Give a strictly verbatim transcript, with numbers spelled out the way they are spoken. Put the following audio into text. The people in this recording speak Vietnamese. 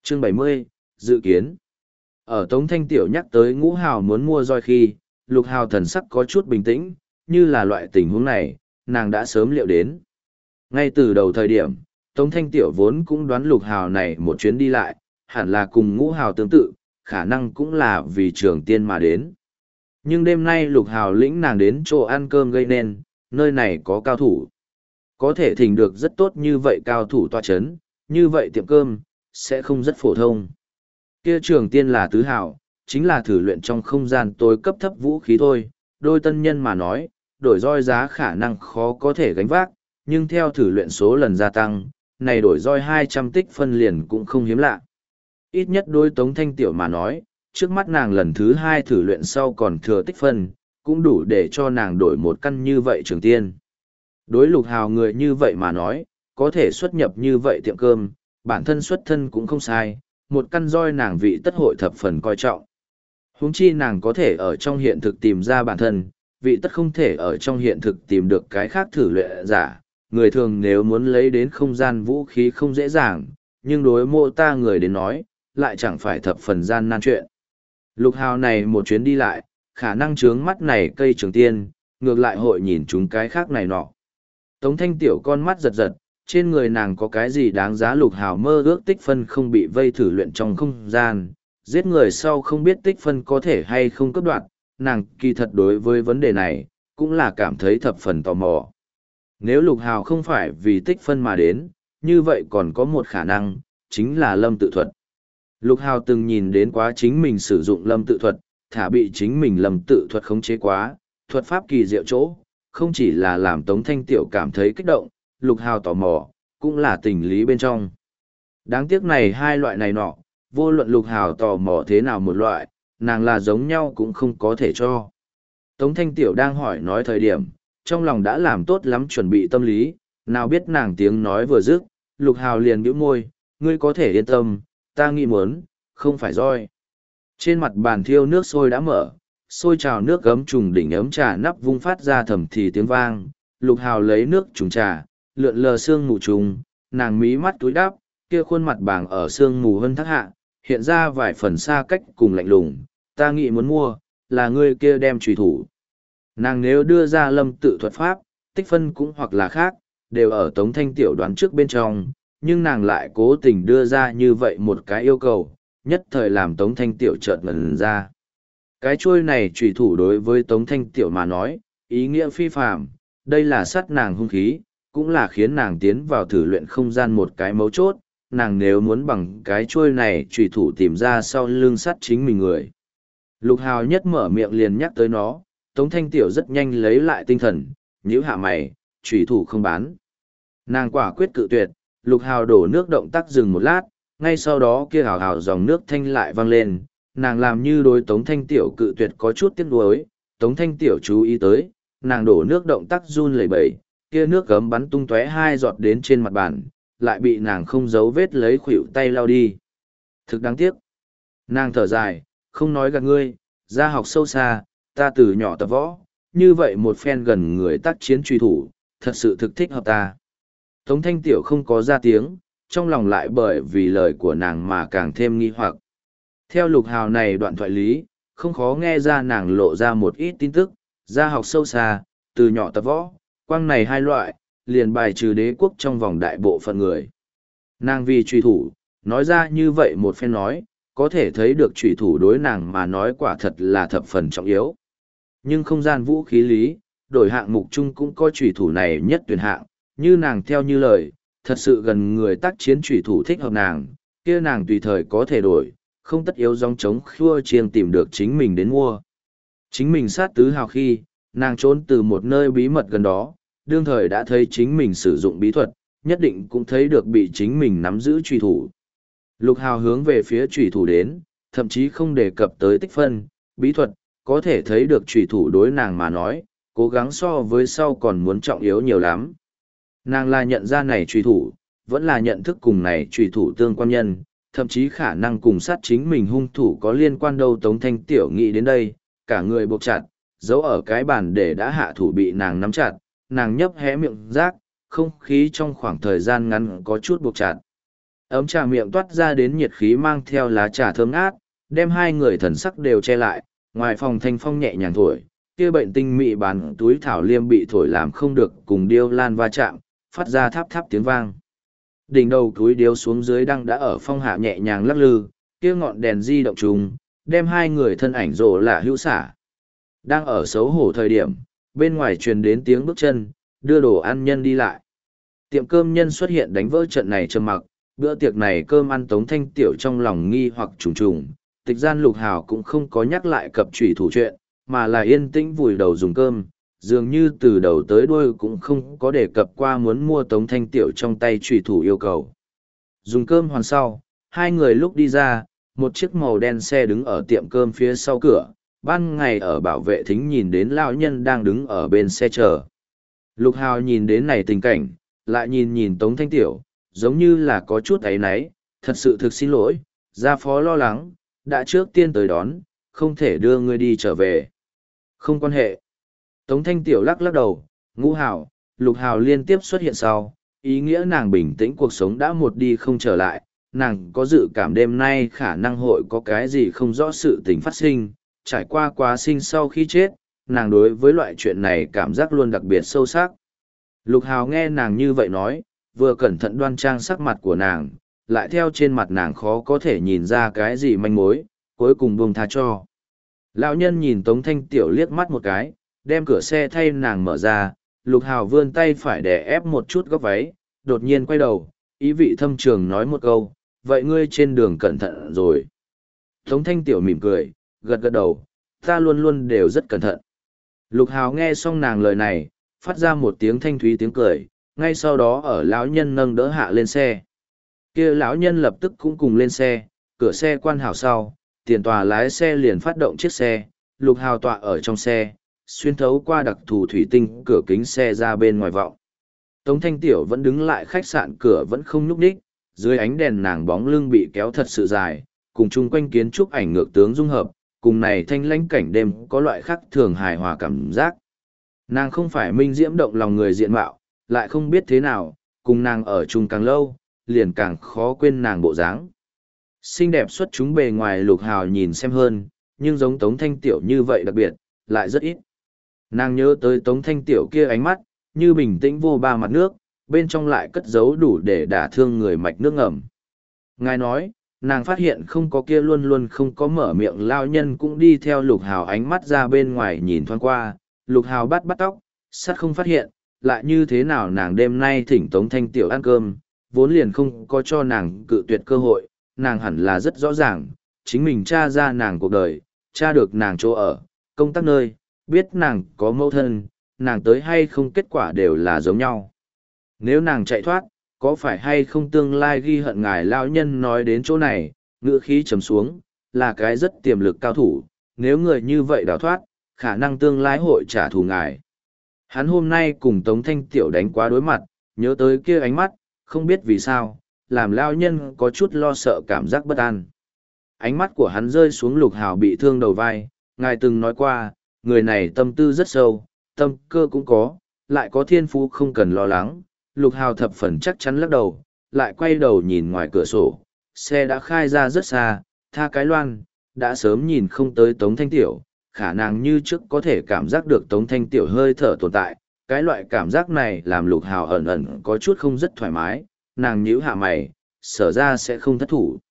Chương bảy mươi, dự kiến. Ở Tống Thanh Tiểu nhắc tới Ngũ Hào muốn mua roi khi, Lục Hào thần sắc có chút bình tĩnh, như là loại tình huống này, nàng đã sớm liệu đến. Ngay từ đầu thời điểm, Tống Thanh Tiểu vốn cũng đoán Lục Hào này một chuyến đi lại, hẳn là cùng Ngũ Hào tương tự, khả năng cũng là vì Trường Tiên mà đến. Nhưng đêm nay Lục Hào lĩnh nàng đến chỗ ăn cơm gây nên, nơi này có cao thủ. Có thể thỉnh được rất tốt như vậy cao thủ tọa chấn, như vậy tiệm cơm, sẽ không rất phổ thông. Kia Trường Tiên là tứ hào, chính là thử luyện trong không gian tối cấp thấp vũ khí thôi, đôi tân nhân mà nói, đổi roi giá khả năng khó có thể gánh vác, nhưng theo thử luyện số lần gia tăng, này đổi roi hai trăm tích phân liền cũng không hiếm lạ. Ít nhất đôi Tống Thanh Tiểu mà nói, trước mắt nàng lần thứ hai thử luyện sau còn thừa tích phân, cũng đủ để cho nàng đổi một căn như vậy Trường Tiên. Đối Lục Hào người như vậy mà nói, có thể xuất nhập như vậy tiệm cơm, bản thân xuất thân cũng không sai, một căn roi nàng vị tất hội thập phần coi trọng. Huống chi nàng có thể ở trong hiện thực tìm ra bản thân, vị tất không thể ở trong hiện thực tìm được cái khác thử luyện giả. Người thường nếu muốn lấy đến không gian vũ khí không dễ dàng, nhưng đối mô ta người đến nói, lại chẳng phải thập phần gian nan chuyện. Lục Hào này một chuyến đi lại, khả năng trướng mắt này cây Trường Tiên, ngược lại hội nhìn chúng cái khác này nọ. Tống Thanh Tiểu con mắt giật giật, trên người nàng có cái gì đáng giá Lục Hào mơ ước tích phân không bị vây thử luyện trong không gian, giết người sau không biết tích phân có thể hay không cấp đoạn, nàng kỳ thật đối với vấn đề này, cũng là cảm thấy thập phần tò mò. Nếu Lục Hào không phải vì tích phân mà đến, như vậy còn có một khả năng, chính là lâm tự thuật. Lục Hào từng nhìn đến quá chính mình sử dụng lâm tự thuật, thả bị chính mình lâm tự thuật khống chế quá, thuật pháp kỳ diệu chỗ, không chỉ là làm Tống Thanh Tiểu cảm thấy kích động, Lục Hào tò mò, cũng là tình lý bên trong. Đáng tiếc này hai loại này nọ, vô luận Lục Hào tò mò thế nào một loại, nàng là giống nhau cũng không có thể cho. Tống Thanh Tiểu đang hỏi nói thời điểm, trong lòng đã làm tốt lắm chuẩn bị tâm lý, nào biết nàng tiếng nói vừa dứt, Lục Hào liền bĩu môi, ngươi có thể yên tâm, ta nghĩ muốn, không phải roi. Trên mặt bàn thiêu nước sôi đã mở, sôi trào nước gấm trùng đỉnh ấm trà nắp vung phát ra thầm thì tiếng vang, Lục Hào lấy nước trùng trà, lượn lờ sương mù trùng, nàng mí mắt túi đáp, kia khuôn mặt bàng ở sương mù hân thác hạ, hiện ra vài phần xa cách cùng lạnh lùng, ta nghĩ muốn mua, là ngươi kia đem trùy thủ. Nàng nếu đưa ra lâm tự thuật pháp, tích phân cũng hoặc là khác, đều ở Tống Thanh Tiểu đoán trước bên trong, nhưng nàng lại cố tình đưa ra như vậy một cái yêu cầu, nhất thời làm Tống Thanh Tiểu chợt ngẩn ra. Cái chuôi này trùy thủ đối với Tống Thanh Tiểu mà nói, ý nghĩa phi phàm, đây là sát nàng hung khí, cũng là khiến nàng tiến vào thử luyện không gian một cái mấu chốt, nàng nếu muốn bằng cái chuôi này trùy thủ tìm ra sau lưng sắt chính mình người. Lục Hào nhất mở miệng liền nhắc tới nó, Tống Thanh Tiểu rất nhanh lấy lại tinh thần, nhíu hạ mày, trùy thủ không bán. Nàng quả quyết cự tuyệt, Lục Hào đổ nước động tác dừng một lát, ngay sau đó kia hào hào dòng nước thanh lại vang lên, nàng làm như đối Tống Thanh Tiểu cự tuyệt có chút tiếc nuối, Tống Thanh Tiểu chú ý tới, nàng đổ nước động tác run lẩy bẩy, kia nước gấm bắn tung tóe hai giọt đến trên mặt bàn, lại bị nàng không giấu vết lấy khuỷu tay lau đi. Thực đáng tiếc. Nàng thở dài, không nói gạt ngươi, ra học sâu xa, ta từ nhỏ tập võ, như vậy một phen gần người tác chiến truy thủ, thật sự thực thích hợp ta. Tống Thanh Tiểu không có ra tiếng, trong lòng lại bởi vì lời của nàng mà càng thêm nghi hoặc. Theo Lục Hào này đoạn thoại lý, không khó nghe ra nàng lộ ra một ít tin tức, ra học sâu xa, từ nhỏ tập võ, quang này hai loại, liền bài trừ đế quốc trong vòng đại bộ phận người. Nàng vì truy thủ, nói ra như vậy một phen nói, có thể thấy được truy thủ đối nàng mà nói quả thật là thập phần trọng yếu. Nhưng không gian vũ khí lý, đổi hạng mục chung cũng có truy thủ này nhất tuyển hạng, như nàng theo như lời, thật sự gần người tác chiến truy thủ thích hợp nàng, kia nàng tùy thời có thể đổi, không tất yếu dòng chống khua chiêng tìm được chính mình đến mua. Chính mình sát tứ hào khi, nàng trốn từ một nơi bí mật gần đó, đương thời đã thấy chính mình sử dụng bí thuật, nhất định cũng thấy được bị chính mình nắm giữ truy thủ. Lục Hào hướng về phía truy thủ đến, thậm chí không đề cập tới tích phân, bí thuật, có thể thấy được truy thủ đối nàng mà nói, cố gắng so với sau còn muốn trọng yếu nhiều lắm. Nàng là nhận ra này truy thủ, vẫn là nhận thức cùng này truy thủ tương quan nhân, thậm chí khả năng cùng sát chính mình hung thủ có liên quan đâu. Tống Thanh Tiểu nghĩ đến đây, cả người buộc chặt, giấu ở cái bàn để đã hạ thủ bị nàng nắm chặt, nàng nhấp hé miệng rác, không khí trong khoảng thời gian ngắn có chút buộc chặt. Ấm trà miệng toát ra đến nhiệt khí mang theo lá trà thơm ngát, đem hai người thần sắc đều che lại, ngoài phòng thanh phong nhẹ nhàng thổi, kia bệnh tinh mị bán túi thảo liêm bị thổi làm không được cùng điêu lan va chạm, phát ra tháp tháp tiếng vang. Đỉnh đầu túi điếu xuống dưới đang đã ở phong hạ nhẹ nhàng lắc lư, kia ngọn đèn di động trùng, đem hai người thân ảnh rộ là hữu xả. Đang ở xấu hổ thời điểm, bên ngoài truyền đến tiếng bước chân, đưa đồ ăn nhân đi lại. Tiệm cơm nhân xuất hiện đánh vỡ trận này trầm mặc, bữa tiệc này cơm ăn Tống Thanh Tiểu trong lòng nghi hoặc trùng trùng, tịch gian Lục Hào cũng không có nhắc lại cập trùy thủ chuyện, mà là yên tĩnh vùi đầu dùng cơm, dường như từ đầu tới đuôi cũng không có đề cập qua muốn mua Tống Thanh Tiểu trong tay trùy thủ yêu cầu. Dùng cơm hoàn sau, hai người lúc đi ra, một chiếc màu đen xe đứng ở tiệm cơm phía sau cửa, ban ngày ở bảo vệ thính nhìn đến lão nhân đang đứng ở bên xe chờ. Lục Hào nhìn đến này tình cảnh, lại nhìn nhìn Tống Thanh Tiểu, giống như là có chút áy náy, thật sự thực xin lỗi, gia phó lo lắng, đã trước tiên tới đón, không thể đưa ngươi đi trở về. Không quan hệ. Tống Thanh Tiểu lắc lắc đầu, Ngũ Hào, Lục Hào liên tiếp xuất hiện sau, ý nghĩa nàng bình tĩnh cuộc sống đã một đi không trở lại, nàng có dự cảm đêm nay khả năng hội có cái gì không rõ sự tình phát sinh, trải qua quá sinh sau khi chết, nàng đối với loại chuyện này cảm giác luôn đặc biệt sâu sắc. Lục Hào nghe nàng như vậy nói, vừa cẩn thận đoan trang sắc mặt của nàng, lại theo trên mặt nàng khó có thể nhìn ra cái gì manh mối, cuối cùng buông tha cho. Lão nhân nhìn Tống Thanh Tiểu liếc mắt một cái, đem cửa xe thay nàng mở ra, Lục Hào vươn tay phải đè ép một chút góc váy, đột nhiên quay đầu, ý vị thâm trường nói một câu, vậy ngươi trên đường cẩn thận rồi. Tống Thanh Tiểu mỉm cười, gật gật đầu, ta luôn luôn đều rất cẩn thận. Lục Hào nghe xong nàng lời này, phát ra một tiếng thanh thúy tiếng cười, ngay sau đó ở lão nhân nâng đỡ hạ lên xe. Kia lão nhân lập tức cũng cùng lên xe, cửa xe quan hảo sau, tiền tòa lái xe liền phát động chiếc xe, Lục Hào tọa ở trong xe, xuyên thấu qua đặc thù thủy tinh cửa kính xe ra bên ngoài vọng. Tống Thanh Tiểu vẫn đứng lại khách sạn cửa vẫn không nhúc nhích, dưới ánh đèn nàng bóng lưng bị kéo thật sự dài, cùng chung quanh kiến trúc ảnh ngược tướng dung hợp, cùng này thanh lãnh cảnh đêm có loại khác thường hài hòa cảm giác. Nàng không phải minh diễm động lòng người diện mạo, lại không biết thế nào, cùng nàng ở chung càng lâu, liền càng khó quên nàng bộ dáng. Xinh đẹp xuất chúng bề ngoài Lục Hào nhìn xem hơn, nhưng giống Tống Thanh Tiểu như vậy đặc biệt, lại rất ít. Nàng nhớ tới Tống Thanh Tiểu kia ánh mắt, như bình tĩnh vô ba mặt nước, bên trong lại cất giấu đủ để đả thương người mạch nước ngầm. Ngài nói, nàng phát hiện không có kia luôn luôn không có mở miệng lao nhân cũng đi theo Lục Hào ánh mắt ra bên ngoài nhìn thoáng qua, Lục Hào bắt bắt tóc, sát không phát hiện, lại như thế nào nàng đêm nay thỉnh Tống Thanh Tiểu ăn cơm, vốn liền không có cho nàng cự tuyệt cơ hội, nàng hẳn là rất rõ ràng, chính mình tra ra nàng cuộc đời, tra được nàng chỗ ở, công tác nơi, biết nàng có mẫu thân, nàng tới hay không kết quả đều là giống nhau. Nếu nàng chạy thoát, có phải hay không tương lai ghi hận ngài lao nhân nói đến chỗ này, ngữ khí trầm xuống, là cái rất tiềm lực cao thủ, nếu người như vậy đào thoát, khả năng tương lai hội trả thù ngài. Hắn hôm nay cùng Tống Thanh Tiểu đánh quá đối mặt, nhớ tới kia ánh mắt, không biết vì sao, làm lao nhân có chút lo sợ cảm giác bất an. Ánh mắt của hắn rơi xuống Lục Hào bị thương đầu vai, ngài từng nói qua, người này tâm tư rất sâu, tâm cơ cũng có, lại có thiên phú không cần lo lắng. Lục Hào thập phần chắc chắn lắc đầu, lại quay đầu nhìn ngoài cửa sổ, xe đã khai ra rất xa, tha cái loan, đã sớm nhìn không tới Tống Thanh Tiểu, khả năng như trước có thể cảm giác được Tống Thanh Tiểu hơi thở tồn tại, cái loại cảm giác này làm Lục Hào ẩn ẩn có chút không rất thoải mái, nàng nhíu hạ mày, sở ra sẽ không thất thủ.